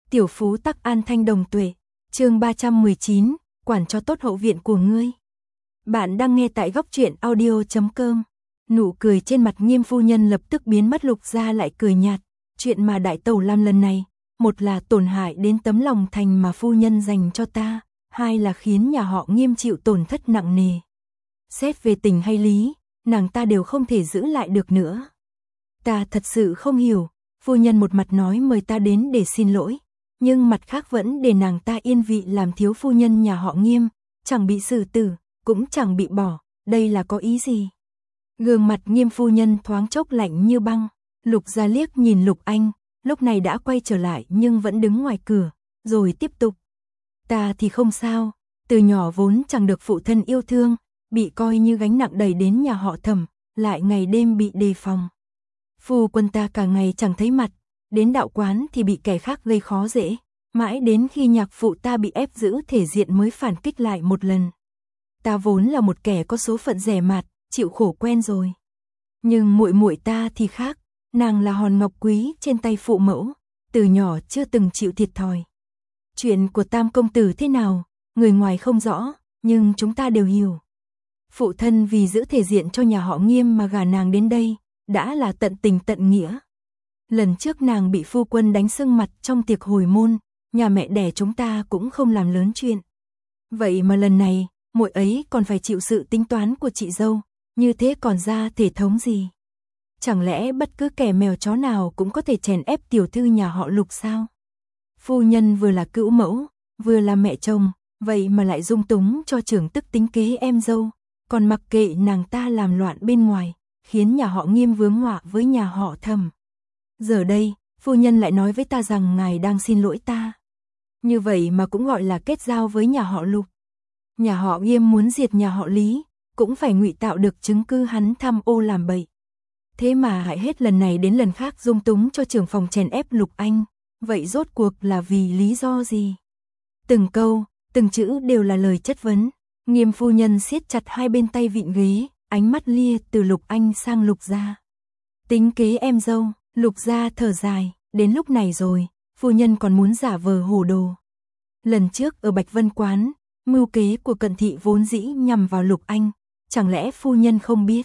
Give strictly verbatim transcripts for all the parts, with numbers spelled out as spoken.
Tiểu phú tắc an thanh đồng tuệ. Chương ba trăm mười chín, quản cho tốt hậu viện của ngươi. Bạn đang nghe tại góc truyện audio chấm com. Nụ cười trên mặt Nghiêm phu nhân lập tức biến mất. Lục Gia lại cười nhạt, chuyện mà đại tẩu làm lần này, một là tổn hại đến tấm lòng thành mà phu nhân dành cho ta, hai là khiến nhà họ Nghiêm chịu tổn thất nặng nề. Xét về tình hay lý, nàng ta đều không thể giữ lại được nữa. Ta thật sự không hiểu, phu nhân một mặt nói mời ta đến để xin lỗi, nhưng mặt khác vẫn để nàng ta yên vị làm thiếu phu nhân nhà họ Nghiêm, chẳng bị xử tử, cũng chẳng bị bỏ, đây là có ý gì? Gương mặt Nghiêm phu nhân thoáng chốc lạnh như băng. Lục Gia liếc nhìn Lục Anh, lúc này đã quay trở lại nhưng vẫn đứng ngoài cửa, rồi tiếp tục. Ta thì không sao, từ nhỏ vốn chẳng được phụ thân yêu thương, bị coi như gánh nặng đẩy đến nhà họ Thẩm, lại ngày đêm bị đề phòng. Phu quân ta cả ngày chẳng thấy mặt, đến đạo quán thì bị kẻ khác gây khó dễ, mãi đến khi nhạc phụ ta bị ép giữ thể diện mới phản kích lại một lần. Ta vốn là một kẻ có số phận rẻ mạt, chịu khổ quen rồi. Nhưng muội muội ta thì khác, nàng là hòn ngọc quý trên tay phụ mẫu, từ nhỏ chưa từng chịu thiệt thòi. Chuyện của Tam công tử thế nào, người ngoài không rõ, nhưng chúng ta đều hiểu. Phụ thân vì giữ thể diện cho nhà họ Nghiêm mà gả nàng đến đây, đã là tận tình tận nghĩa. Lần trước nàng bị phu quân đánh sưng mặt trong tiệc hồi môn, nhà mẹ đẻ chúng ta cũng không làm lớn chuyện. Vậy mà lần này, muội ấy còn phải chịu sự tính toán của chị dâu, như thế còn ra thể thống gì? Chẳng lẽ bất cứ kẻ mèo chó nào cũng có thể chèn ép tiểu thư nhà họ Lục sao? Phu nhân vừa là cữu mẫu, vừa là mẹ chồng, vậy mà lại dung túng cho trưởng tức tính kế em dâu, còn mặc kệ nàng ta làm loạn bên ngoài, khiến nhà họ Nghiêm vướng họa với nhà họ Thẩm. Giờ đây, phu nhân lại nói với ta rằng ngài đang xin lỗi ta. Như vậy mà cũng gọi là kết giao với nhà họ Lục. Nhà họ Nghiêm muốn diệt nhà họ Lý, cũng phải ngụy tạo được chứng cứ hắn tham ô làm bậy. Thế mà hại hết lần này đến lần khác dung túng cho trưởng phòng chèn ép Lục Anh, vậy rốt cuộc là vì lý do gì? Từng câu, từng chữ đều là lời chất vấn. Nghiêm phu nhân siết chặt hai bên tay vịn ghế, ánh mắt lia từ Lục Anh sang Lục Gia. Tính kế em dâu, Lục Gia thở dài, đến lúc này rồi, phu nhân còn muốn giả vờ hồ đồ. Lần trước ở Bạch Vân Quán, mưu kế của Cận Thị vốn dĩ nhằm vào Lục Anh, chẳng lẽ phu nhân không biết?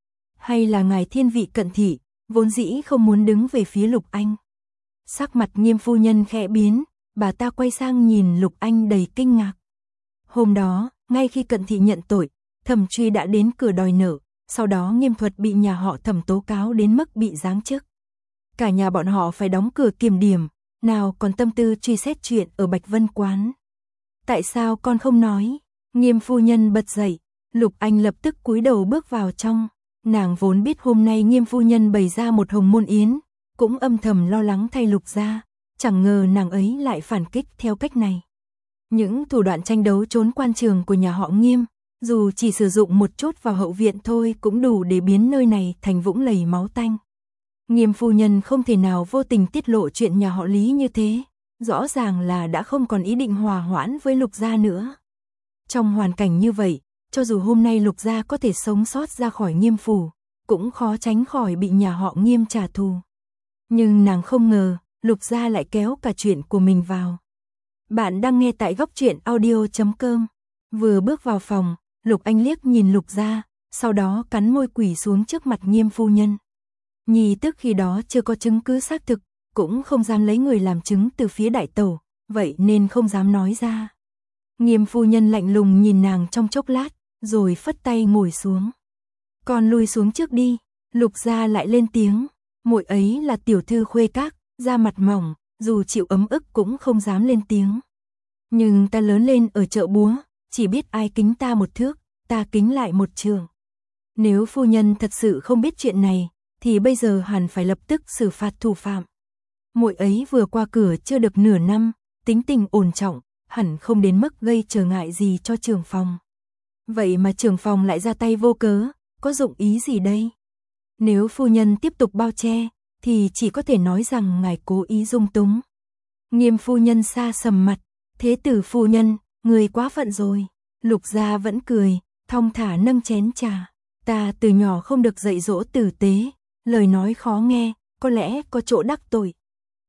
Hay là ngài thiên vị Cận Thị, vốn dĩ không muốn đứng về phía Lục Anh? Sắc mặt Nghiêm phu nhân khẽ biến, bà ta quay sang nhìn Lục Anh đầy kinh ngạc. Hôm đó, ngay khi Cận Thị nhận tội, Thẩm Truy đã đến cửa đòi nợ, sau đó Nghiêm Thuật bị nhà họ Thẩm tố cáo đến mức bị giáng chức. Cả nhà bọn họ phải đóng cửa kiểm điểm, nào còn tâm tư truy xét chuyện ở Bạch Vân Quán. Tại sao con không nói? Nghiêm phu nhân bật dậy, Lục Anh lập tức cúi đầu bước vào trong. Nàng vốn biết hôm nay Nghiêm phu nhân bày ra một hồng môn yến, cũng âm thầm lo lắng thay Lục Gia, chẳng ngờ nàng ấy lại phản kích theo cách này. Những thủ đoạn tranh đấu trốn quan trường của nhà họ Nghiêm, dù chỉ sử dụng một chút vào hậu viện thôi cũng đủ để biến nơi này thành vũng lầy máu tanh. Nghiêm phu nhân không thể nào vô tình tiết lộ chuyện nhà họ Lý như thế, rõ ràng là đã không còn ý định hòa hoãn với Lục Gia nữa. Trong hoàn cảnh như vậy, cho dù hôm nay Lục Gia có thể sống sót ra khỏi Nghiêm phủ, cũng khó tránh khỏi bị nhà họ Nghiêm trả thù. Nhưng nàng không ngờ, Lục Gia lại kéo cả chuyện của mình vào. Bạn đang nghe tại góc truyện audio chấm com. Vừa bước vào phòng, Lục Anh liếc nhìn Lục Gia, sau đó cắn môi quỳ xuống trước mặt Nghiêm phu nhân. Nhi tức khi đó chưa có chứng cứ xác thực, cũng không dám lấy người làm chứng từ phía đại tẩu, vậy nên không dám nói ra. Nghiêm phu nhân lạnh lùng nhìn nàng trong chốc lát, rồi phất tay ngồi xuống. Con lui xuống trước đi. Lục Gia lại lên tiếng, muội ấy là tiểu thư khuê các, da mặt mỏng, dù chịu ấm ức cũng không dám lên tiếng. Nhưng ta lớn lên ở chợ búa, chỉ biết ai kính ta một thước, ta kính lại một trường. Nếu phu nhân thật sự không biết chuyện này, thì bây giờ hẳn phải lập tức xử phạt thủ phạm. Muội ấy vừa qua cửa chưa được nửa năm, tính tình ổn trọng, hẳn không đến mức gây trở ngại gì cho trưởng phòng. Vậy mà trưởng phòng lại ra tay vô cớ, có dụng ý gì đây? Nếu phu nhân tiếp tục bao che, thì chỉ có thể nói rằng ngài cố ý dung túng. Nghiêm phu nhân xa sầm mặt, thế tử phu nhân, người quá phận rồi. Lục Gia vẫn cười, thong thả nâng chén trà. Ta từ nhỏ không được dạy dỗ tử tế, lời nói khó nghe, có lẽ có chỗ đắc tội.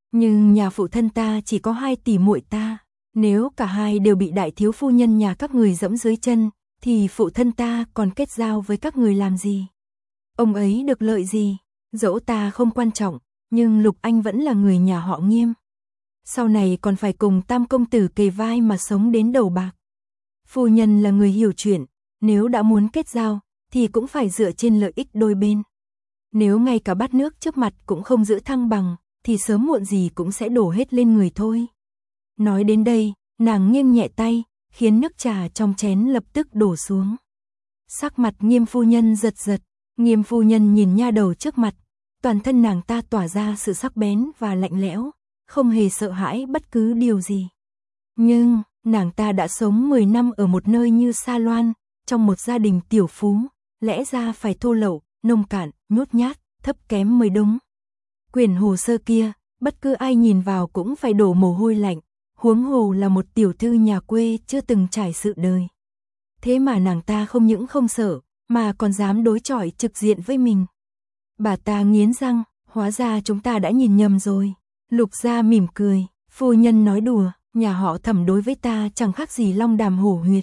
Nhưng nhà phụ thân ta chỉ có hai tỷ muội ta, nếu cả hai đều bị đại thiếu phu nhân nhà các người dẫm dưới chân, thì phụ thân ta còn kết giao với các người làm gì? Ông ấy được lợi gì? Dẫu ta không quan trọng, nhưng Lục Anh vẫn là người nhà họ Nghiêm. Sau này còn phải cùng tam công tử kề vai mà sống đến đầu bạc. Phu nhân là người hiểu chuyện, nếu đã muốn kết giao, thì cũng phải dựa trên lợi ích đôi bên. Nếu ngay cả bát nước trước mặt cũng không giữ thăng bằng, thì sớm muộn gì cũng sẽ đổ hết lên người thôi. Nói đến đây, nàng nghiêng nhẹ tay, khiến nước trà trong chén lập tức đổ xuống. Sắc mặt Nghiêm phu nhân giật giật, Nghiêm phu nhân nhìn nha đầu trước mặt, toàn thân nàng ta tỏa ra sự sắc bén và lạnh lẽo, không hề sợ hãi bất cứ điều gì. Nhưng, nàng ta đã sống mười năm ở một nơi như Sa Loan, trong một gia đình tiểu phú, lẽ ra phải thô lậu, nông cạn, nhút nhát, thấp kém mới đúng. Quyển hồ sơ kia, bất cứ ai nhìn vào cũng phải đổ mồ hôi lạnh, huống hồ là một tiểu thư nhà quê chưa từng trải sự đời. Thế mà nàng ta không những không sợ, mà còn dám đối chọi trực diện với mình. Bà ta nghiến răng, hóa ra chúng ta đã nhìn nhầm rồi. Lục Gia mỉm cười, phu nhân nói đùa, nhà họ Thẩm đối với ta chẳng khác gì long đàm hổ huyệt.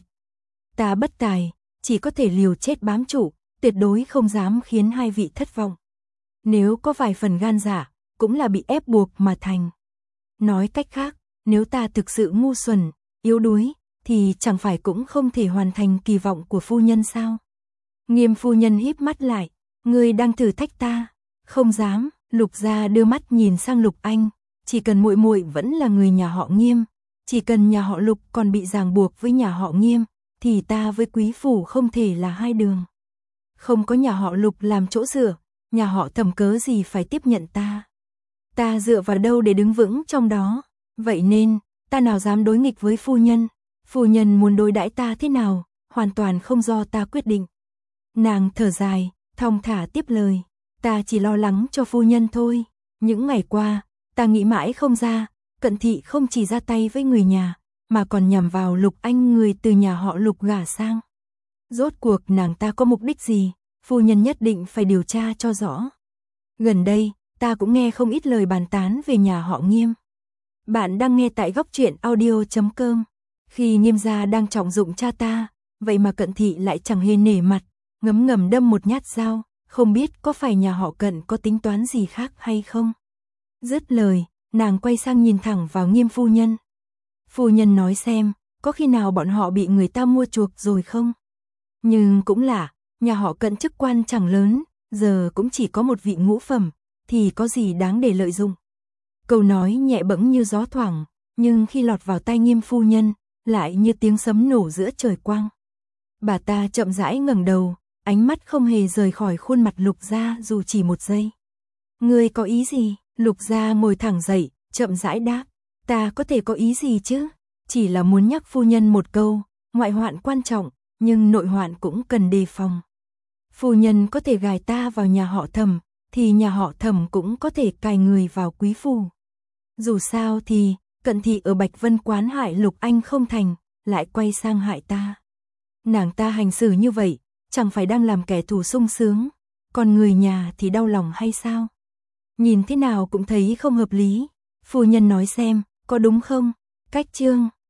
Ta bất tài, chỉ có thể liều chết bám trụ, tuyệt đối không dám khiến hai vị thất vọng. Nếu có vài phần gan dạ, cũng là bị ép buộc mà thành. Nói cách khác, nếu ta thực sự ngu xuẩn, yếu đuối, thì chẳng phải cũng không thể hoàn thành kỳ vọng của phu nhân sao? Nghiêm phu nhân híp mắt lại, ngươi đang thử thách ta? Không dám. Lục Gia đưa mắt nhìn sang Lục Anh, chỉ cần muội muội vẫn là người nhà họ Nghiêm, chỉ cần nhà họ Lục còn bị ràng buộc với nhà họ Nghiêm, thì ta với quý phủ không thể là hai đường. Không có nhà họ Lục làm chỗ dựa, nhà họ Thẩm cớ gì phải tiếp nhận ta? Ta dựa vào đâu để đứng vững trong đó? Vậy nên, ta nào dám đối nghịch với phu nhân? Phu nhân muốn đối đãi ta thế nào, hoàn toàn không do ta quyết định. Nàng thở dài, thong thả tiếp lời. Ta chỉ lo lắng cho phu nhân thôi. Những ngày qua, ta nghĩ mãi không ra, Cận Thị không chỉ ra tay với người nhà, mà còn nhằm vào Lục Anh người từ nhà họ Lục gả sang. Rốt cuộc nàng ta có mục đích gì, phu nhân nhất định phải điều tra cho rõ. Gần đây, ta cũng nghe không ít lời bàn tán về nhà họ Nghiêm. Bạn đang nghe tại góc truyện audio chấm com. Khi Nghiêm gia đang trọng dụng cha ta, vậy mà Cận Thị lại chẳng hề nể mặt, ngấm ngầm đâm một nhát dao. Không biết có phải nhà họ Cận có tính toán gì khác hay không? Dứt lời, nàng quay sang nhìn thẳng vào Nghiêm phu nhân. Phu nhân nói xem, có khi nào bọn họ bị người ta mua chuộc rồi không? Nhưng cũng lạ, nhà họ Cận chức quan chẳng lớn, giờ cũng chỉ có một vị ngũ phẩm, thì có gì đáng để lợi dụng? Câu nói nhẹ bẫng như gió thoảng, nhưng khi lọt vào tai Nghiêm phu nhân, lại như tiếng sấm nổ giữa trời quang. Bà ta chậm rãi ngẩng đầu, ánh mắt không hề rời khỏi khuôn mặt Lục Gia dù chỉ một giây. Ngươi có ý gì? Lục Gia ngồi thẳng dậy, chậm rãi đáp. Ta có thể có ý gì chứ? Chỉ là muốn nhắc phu nhân một câu, ngoại hoạn quan trọng, nhưng nội hoạn cũng cần đề phòng. Phu nhân có thể gài ta vào nhà họ Thẩm, thì nhà họ Thẩm cũng có thể cài người vào quý phủ. Dù sao thì, Cận Thị ở Bạch Vân Quán hại Lục Anh không thành, lại quay sang hại ta. Nàng ta hành xử như vậy, chẳng phải đang làm kẻ thù sung sướng, còn người nhà thì đau lòng hay sao? Nhìn thế nào cũng thấy không hợp lý. Phu nhân nói xem, có đúng không? Cách chương